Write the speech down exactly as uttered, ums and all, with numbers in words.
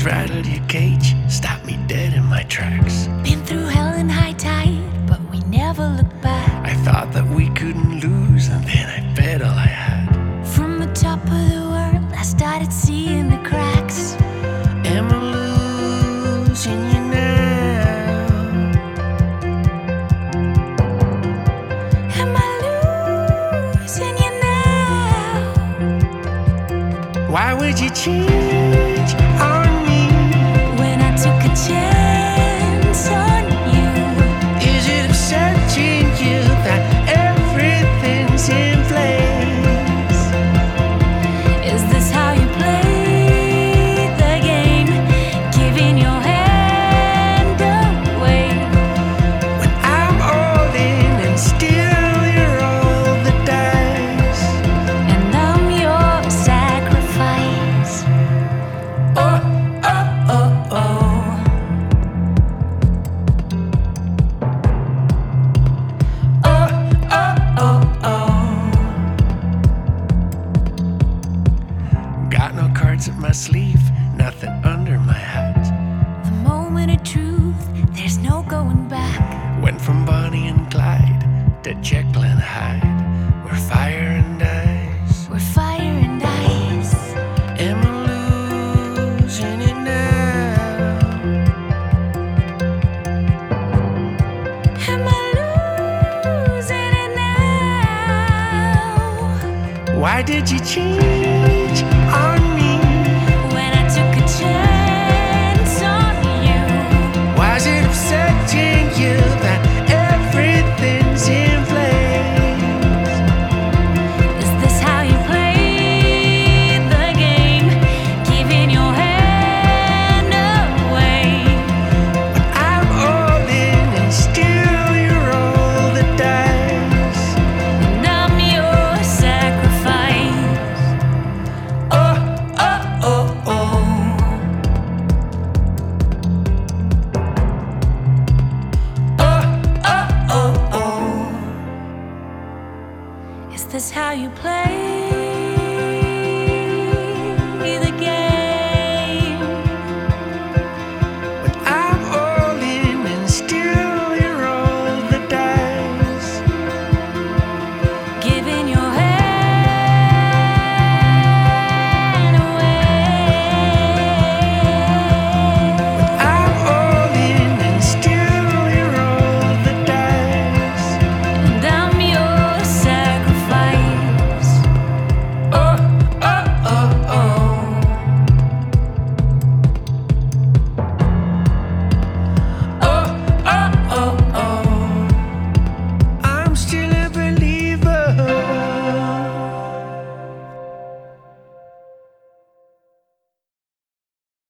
rattled your cage, stopped me dead in my tracks. Been through hell and high tide, but we never looked back. I thought that we couldn't lose, and then I bet all I had. From the top of the world, I started seeing the cracks. Am I losing you now? Am I losing you now? Why would you change on me? When I took a chance on you. Is it upsetting you that everything's in place? Is this how you play the game? Giving your hand away. When I'm all in and still you're all the dice. And I'm your sacrifice. Oh, oh, oh, oh. Oh, oh, oh, oh. Got no cards up my sleeve, nothing under my hat. The moment of truth, there's no going back. Went from Bonnie and Clyde to Jekyll and Hyde. We're fire and ice. We're fire and ice. Am I losing it now? Am I losing it now? Why did you change on me?